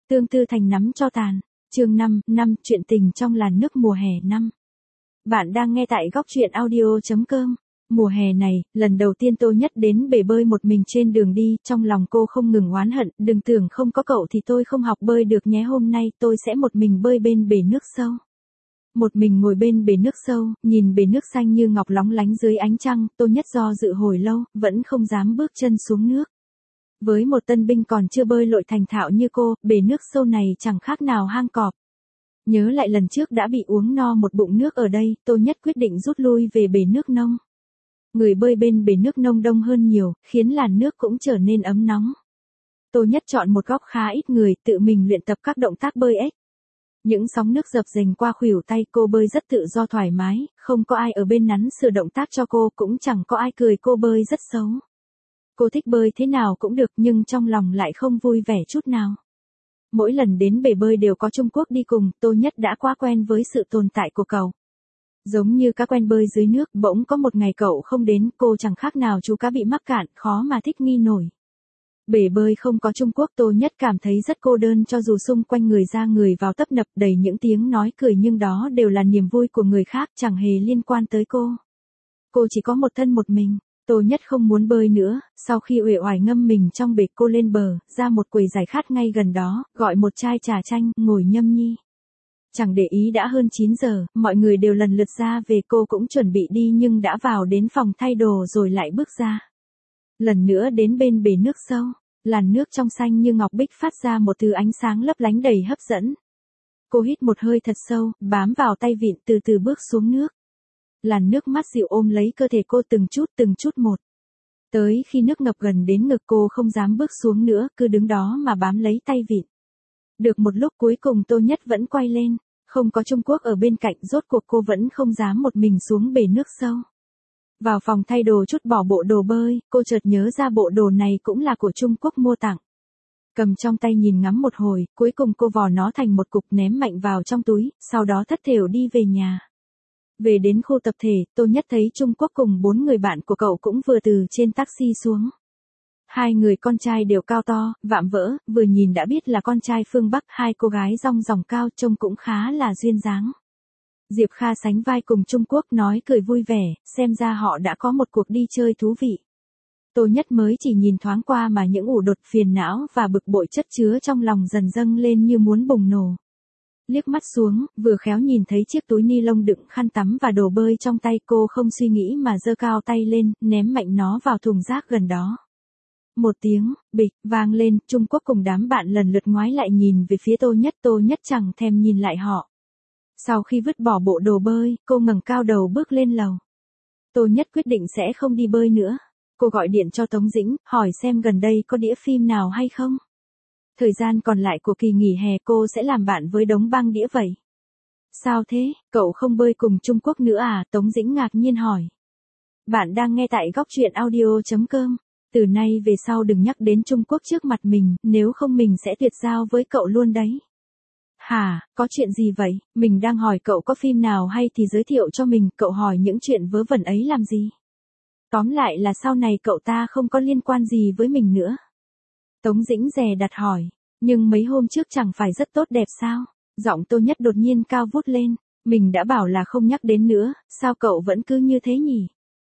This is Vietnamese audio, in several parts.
Tương tư thành nắm cho tàn. Chương 5, chuyện tình trong làn nước mùa hè năm. Bạn đang nghe tại góc truyện audio.com. Mùa hè này, lần đầu tiên Tô Nhất đến bể bơi một mình trên đường đi, trong lòng cô không ngừng oán hận, đừng tưởng không có cậu thì tôi không học bơi được nhé, hôm nay tôi sẽ một mình bơi bên bể nước sâu. Một mình ngồi bên bể nước sâu, nhìn bể nước xanh như ngọc lóng lánh dưới ánh trăng, Tô Nhất do dự hồi lâu, vẫn không dám bước chân xuống nước. Với một tân binh còn chưa bơi lội thành thạo như cô, bể nước sâu này chẳng khác nào hang cọp. Nhớ lại lần trước đã bị uống no một bụng nước ở đây, Tô Nhất quyết định rút lui về bể nước nông. Người bơi bên bể nước nông đông hơn nhiều, khiến làn nước cũng trở nên ấm nóng. Tô Nhất chọn một góc khá ít người, tự mình luyện tập các động tác bơi ếch. Những sóng nước dập dềnh qua khuỷu tay, cô bơi rất tự do thoải mái, không có ai ở bên nắn sửa động tác cho cô, cũng chẳng có ai cười cô bơi rất xấu. Cô thích bơi thế nào cũng được, nhưng trong lòng lại không vui vẻ chút nào. Mỗi lần đến bể bơi đều có Trung Quốc đi cùng, Tô Nhất đã quá quen với sự tồn tại của cậu. Giống như cá quen bơi dưới nước, bỗng có một ngày cậu không đến, cô chẳng khác nào chú cá bị mắc cạn, khó mà thích nghi nổi. Bể bơi không có Trung Quốc, Tô Nhất cảm thấy rất cô đơn, cho dù xung quanh người ra người vào tấp nập đầy những tiếng nói cười, nhưng đó đều là niềm vui của người khác, chẳng hề liên quan tới cô. Cô chỉ có một thân một mình. Tô Nhất không muốn bơi nữa, sau khi uể oải ngâm mình trong bể, cô lên bờ, ra một quầy giải khát ngay gần đó, gọi một chai trà chanh, ngồi nhâm nhi. Chẳng để ý đã hơn 9 giờ, mọi người đều lần lượt ra về, cô cũng chuẩn bị đi nhưng đã vào đến phòng thay đồ rồi lại bước ra. Lần nữa đến bên bể nước sâu, làn nước trong xanh như ngọc bích phát ra một thứ ánh sáng lấp lánh đầy hấp dẫn. Cô hít một hơi thật sâu, bám vào tay vịn, từ từ bước xuống nước. Làn nước mát dịu ôm lấy cơ thể cô từng chút một. Tới khi nước ngập gần đến ngực, cô không dám bước xuống nữa, cứ đứng đó mà bám lấy tay vịn. Được một lúc cuối cùng Tô Nhất vẫn quay lên, không có Trung Quốc ở bên cạnh, rốt cuộc cô vẫn không dám một mình xuống bể nước sâu. Vào phòng thay đồ chút bỏ bộ đồ bơi, cô chợt nhớ ra bộ đồ này cũng là của Trung Quốc mua tặng. Cầm trong tay nhìn ngắm một hồi, cuối cùng cô vò nó thành một cục ném mạnh vào trong túi, sau đó thất thểu đi về nhà. Về đến khu tập thể, Tô Nhất thấy Trung Quốc cùng 4 người bạn của cậu cũng vừa từ trên taxi xuống. Hai người con trai đều cao to, vạm vỡ, vừa nhìn đã biết là con trai phương Bắc, hai cô gái rong ròng cao, trông cũng khá là duyên dáng. Diệp Kha sánh vai cùng Trung Quốc, nói cười vui vẻ, xem ra họ đã có một cuộc đi chơi thú vị. Tô Nhất mới chỉ nhìn thoáng qua mà những ủ đột, phiền não và bực bội chất chứa trong lòng dần dâng lên như muốn bùng nổ. Liếc mắt xuống, vừa khéo nhìn thấy chiếc túi ni lông đựng khăn tắm và đồ bơi trong tay, cô không suy nghĩ mà giơ cao tay lên, ném mạnh nó vào thùng rác gần đó. Một tiếng, bịch, vang lên, Trung Quốc cùng đám bạn lần lượt ngoái lại nhìn về phía Tô Nhất chẳng thèm nhìn lại họ. Sau khi vứt bỏ bộ đồ bơi, cô ngẩng cao đầu bước lên lầu. Tô Nhất quyết định sẽ không đi bơi nữa. Cô gọi điện cho Tống Dĩnh, hỏi xem gần đây có đĩa phim nào hay không. Thời gian còn lại của kỳ nghỉ hè cô sẽ làm bạn với đống băng đĩa vậy. Sao thế, cậu không bơi cùng Trung Quốc nữa à? Tống Dĩnh ngạc nhiên hỏi. Bạn đang nghe tại góc truyện audio.com. Từ nay về sau đừng nhắc đến Trung Quốc trước mặt mình, nếu không mình sẽ tuyệt giao với cậu luôn đấy. Hả, có chuyện gì vậy? Mình đang hỏi cậu có phim nào hay thì giới thiệu cho mình, cậu hỏi những chuyện vớ vẩn ấy làm gì? Tóm lại là sau này cậu ta không có liên quan gì với mình nữa. Tống Dĩnh dè đặt hỏi, nhưng mấy hôm trước chẳng phải rất tốt đẹp sao? Giọng Tô Nhất đột nhiên cao vút lên, mình đã bảo là không nhắc đến nữa, sao cậu vẫn cứ như thế nhỉ?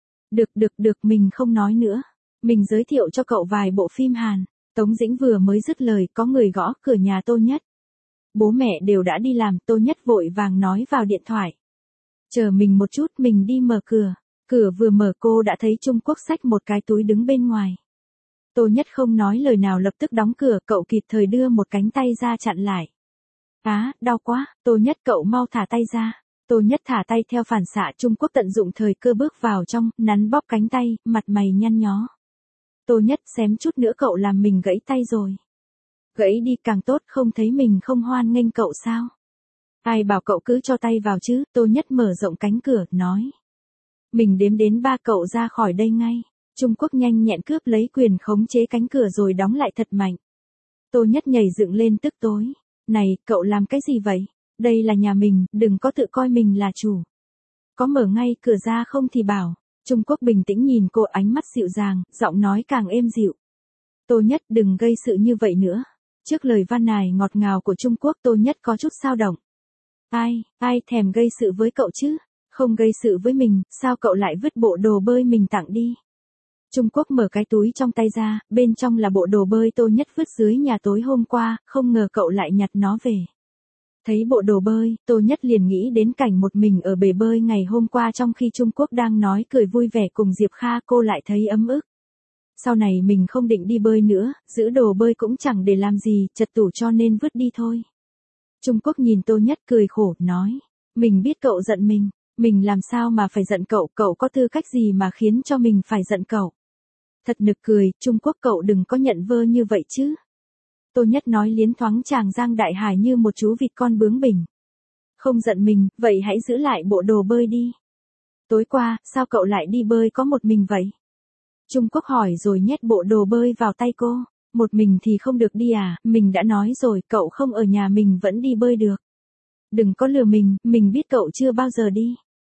Được, mình không nói nữa. Mình giới thiệu cho cậu vài bộ phim Hàn. Tống Dĩnh vừa mới dứt lời, có người gõ cửa nhà Tô Nhất. Bố mẹ đều đã đi làm, Tô Nhất vội vàng nói vào điện thoại. Chờ mình một chút, mình đi mở cửa. Cửa vừa mở cô đã thấy Trung Quốc xách một cái túi đứng bên ngoài. Tô Nhất không nói lời nào lập tức đóng cửa, cậu kịp thời đưa một cánh tay ra chặn lại. Á, đau quá, Tô Nhất cậu mau thả tay ra. Tô Nhất thả tay theo phản xạ, Trung Quốc tận dụng thời cơ bước vào trong, nắn bóp cánh tay, mặt mày nhăn nhó. Tô Nhất xém chút nữa cậu làm mình gãy tay rồi. Gãy đi càng tốt, không thấy mình không hoan nghênh cậu sao? Ai bảo cậu cứ cho tay vào chứ? Tô Nhất mở rộng cánh cửa, nói. Mình đếm đến 3 cậu ra khỏi đây ngay. Trung Quốc nhanh nhẹn cướp lấy quyền khống chế cánh cửa rồi đóng lại thật mạnh. Tô Nhất nhảy dựng lên tức tối. Này, cậu làm cái gì vậy? Đây là nhà mình, đừng có tự coi mình là chủ. Có mở ngay cửa ra không thì bảo. Trung Quốc bình tĩnh nhìn cô, ánh mắt dịu dàng, giọng nói càng êm dịu. Tô Nhất đừng gây sự như vậy nữa. Trước lời van nài ngọt ngào của Trung Quốc Tô Nhất có chút dao động. Ai thèm gây sự với cậu chứ? Không gây sự với mình, sao cậu lại vứt bộ đồ bơi mình tặng đi? Trung Quốc mở cái túi trong tay ra, bên trong là bộ đồ bơi Tô Nhất vứt dưới nhà tối hôm qua, không ngờ cậu lại nhặt nó về. Thấy bộ đồ bơi, Tô Nhất liền nghĩ đến cảnh một mình ở bể bơi ngày hôm qua trong khi Trung Quốc đang nói cười vui vẻ cùng Diệp Kha, cô lại thấy ấm ức. Sau này mình không định đi bơi nữa, giữ đồ bơi cũng chẳng để làm gì, chật tủ cho nên vứt đi thôi. Trung Quốc nhìn Tô Nhất cười khổ, nói. Mình biết cậu giận mình làm sao mà phải giận cậu có tư cách gì mà khiến cho mình phải giận cậu. Thật nực cười, Trung Quốc cậu đừng có nhận vơ như vậy chứ. Tô Nhất nói liến thoáng chàng Giang Đại Hải như một chú vịt con bướng bỉnh. Không giận mình, vậy hãy giữ lại bộ đồ bơi đi. Tối qua, sao cậu lại đi bơi có một mình vậy? Trung Quốc hỏi rồi nhét bộ đồ bơi vào tay cô. Một mình thì không được đi à, mình đã nói rồi, cậu không ở nhà mình vẫn đi bơi được. Đừng có lừa mình biết cậu chưa bao giờ đi.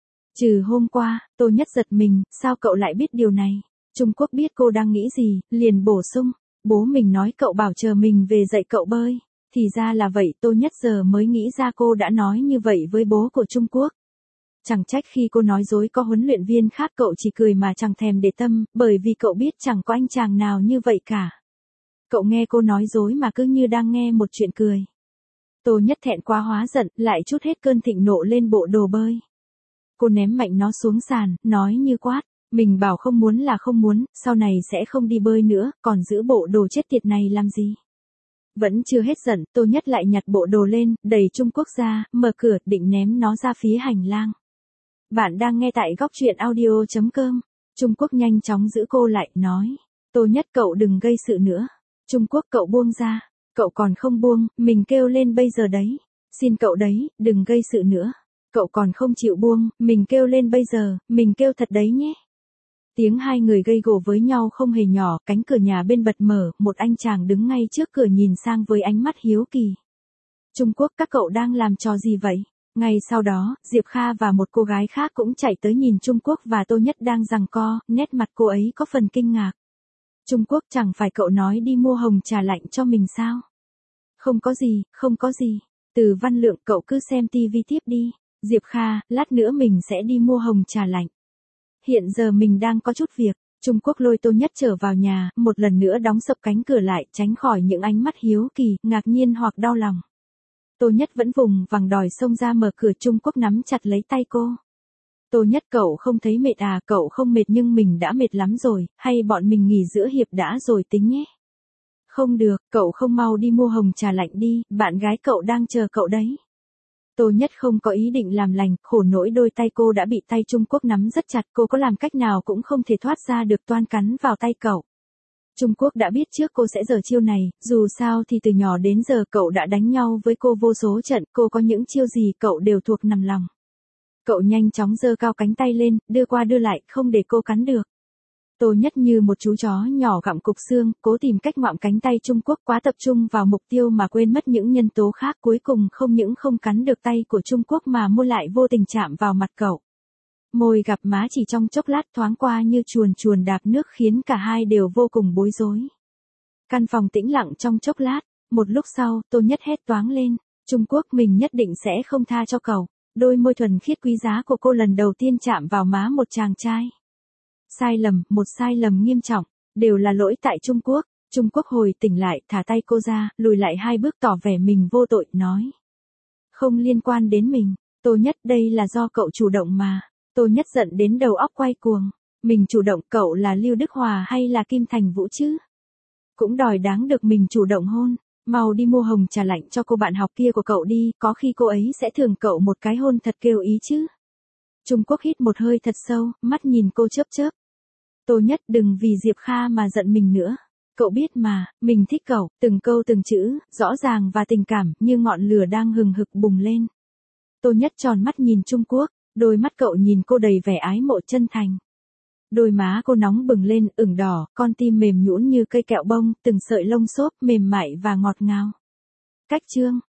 Trừ hôm qua, Tô Nhất giật mình, sao cậu lại biết điều này? Trung Quốc biết cô đang nghĩ gì, liền bổ sung. Bố mình nói cậu bảo chờ mình về dạy cậu bơi. Thì ra là vậy, Tô Nhất giờ mới nghĩ ra cô đã nói như vậy với bố của Trung Quốc. Chẳng trách khi cô nói dối có huấn luyện viên khác cậu chỉ cười mà chẳng thèm để tâm, bởi vì cậu biết chẳng có anh chàng nào như vậy cả. Cậu nghe cô nói dối mà cứ như đang nghe một chuyện cười. Tô Nhất thẹn quá hóa giận, lại trút hết cơn thịnh nộ lên bộ đồ bơi. Cô ném mạnh nó xuống sàn, nói như quát. Mình bảo không muốn là không muốn, sau này sẽ không đi bơi nữa, còn giữ bộ đồ chết tiệt này làm gì? Vẫn chưa hết giận, Tô Nhất lại nhặt bộ đồ lên, đẩy Trung Quốc ra, mở cửa, định ném nó ra phía hành lang. Bạn đang nghe tại góc truyện audio.com. Trung Quốc nhanh chóng giữ cô lại, nói. Tô Nhất cậu đừng gây sự nữa. Trung Quốc cậu buông ra. Cậu còn không buông, mình kêu lên bây giờ đấy. Xin cậu đấy, đừng gây sự nữa. Cậu còn không chịu buông, mình kêu lên bây giờ, mình kêu thật đấy nhé. Tiếng hai người gây gổ với nhau không hề nhỏ, cánh cửa nhà bên bật mở, một anh chàng đứng ngay trước cửa nhìn sang với ánh mắt hiếu kỳ. Trung Quốc các cậu đang làm trò gì vậy? Ngay sau đó, Diệp Kha và một cô gái khác cũng chạy tới nhìn Trung Quốc và Tô Nhất đang giằng co, nét mặt cô ấy có phần kinh ngạc. Trung Quốc chẳng phải cậu nói đi mua hồng trà lạnh cho mình sao? Không có gì. Từ Văn Lượng cậu cứ xem tivi tiếp đi. Diệp Kha, lát nữa mình sẽ đi mua hồng trà lạnh. Hiện giờ mình đang có chút việc. Trung Quốc lôi Tô Nhất trở vào nhà, một lần nữa đóng sập cánh cửa lại, tránh khỏi những ánh mắt hiếu kỳ, ngạc nhiên hoặc đau lòng. Tô Nhất vẫn vùng vằng đòi xông ra mở cửa, Trung Quốc nắm chặt lấy tay cô. Tô Nhất cậu không thấy mệt à? Cậu không mệt nhưng mình đã mệt lắm rồi, hay bọn mình nghỉ giữa hiệp đã rồi tính nhé. Không được, cậu không mau đi mua hồng trà lạnh đi, bạn gái cậu đang chờ cậu đấy. Tô Nhất không có ý định làm lành, khổ nỗi đôi tay cô đã bị tay Trung Quốc nắm rất chặt, cô có làm cách nào cũng không thể thoát ra được, toan cắn vào tay cậu. Trung Quốc đã biết trước cô sẽ giở chiêu này, dù sao thì từ nhỏ đến giờ cậu đã đánh nhau với cô vô số trận, cô có những chiêu gì cậu đều thuộc nằm lòng. Cậu nhanh chóng giơ cao cánh tay lên, đưa qua đưa lại, không để cô cắn được. Tô Nhất như một chú chó nhỏ gặm cục xương, cố tìm cách ngoạm cánh tay Trung Quốc, quá tập trung vào mục tiêu mà quên mất những nhân tố khác, cuối cùng không những không cắn được tay của Trung Quốc mà môi lại vô tình chạm vào mặt cậu. Môi gặp má chỉ trong chốc lát, thoáng qua như chuồn chuồn đạp nước, khiến cả hai đều vô cùng bối rối. Căn phòng tĩnh lặng trong chốc lát, một lúc sau, Tô Nhất hét toáng lên, Trung Quốc, mình nhất định sẽ không tha cho cậu. Đôi môi thuần khiết quý giá của cô lần đầu tiên chạm vào má một chàng trai. Một sai lầm nghiêm trọng, đều là lỗi tại Trung Quốc. Trung Quốc hồi tỉnh lại, thả tay cô ra, lùi lại 2 bước tỏ vẻ mình vô tội, nói. Không liên quan đến mình, Tô Nhất, đây là do cậu chủ động mà. Tô Nhất giận đến đầu óc quay cuồng. Mình chủ động, cậu là Lưu Đức Hòa hay là Kim Thành Vũ chứ? Cũng đòi đáng được mình chủ động hôn. Mau đi mua hồng trà lạnh cho cô bạn học kia của cậu đi, có khi cô ấy sẽ thưởng cậu một cái hôn thật kêu ý chứ. Trung Quốc hít một hơi thật sâu, mắt nhìn cô chớp chớp. Tô Nhất, đừng vì Diệp Kha mà giận mình nữa. Cậu biết mà, mình thích cậu, từng câu từng chữ, rõ ràng và tình cảm, như ngọn lửa đang hừng hực bùng lên. Tô Nhất tròn mắt nhìn Trung Quốc, đôi mắt cậu nhìn cô đầy vẻ ái mộ chân thành. Đôi má cô nóng bừng lên, ửng đỏ, con tim mềm nhũn như cây kẹo bông, từng sợi lông xốp mềm mại và ngọt ngào. Cách chương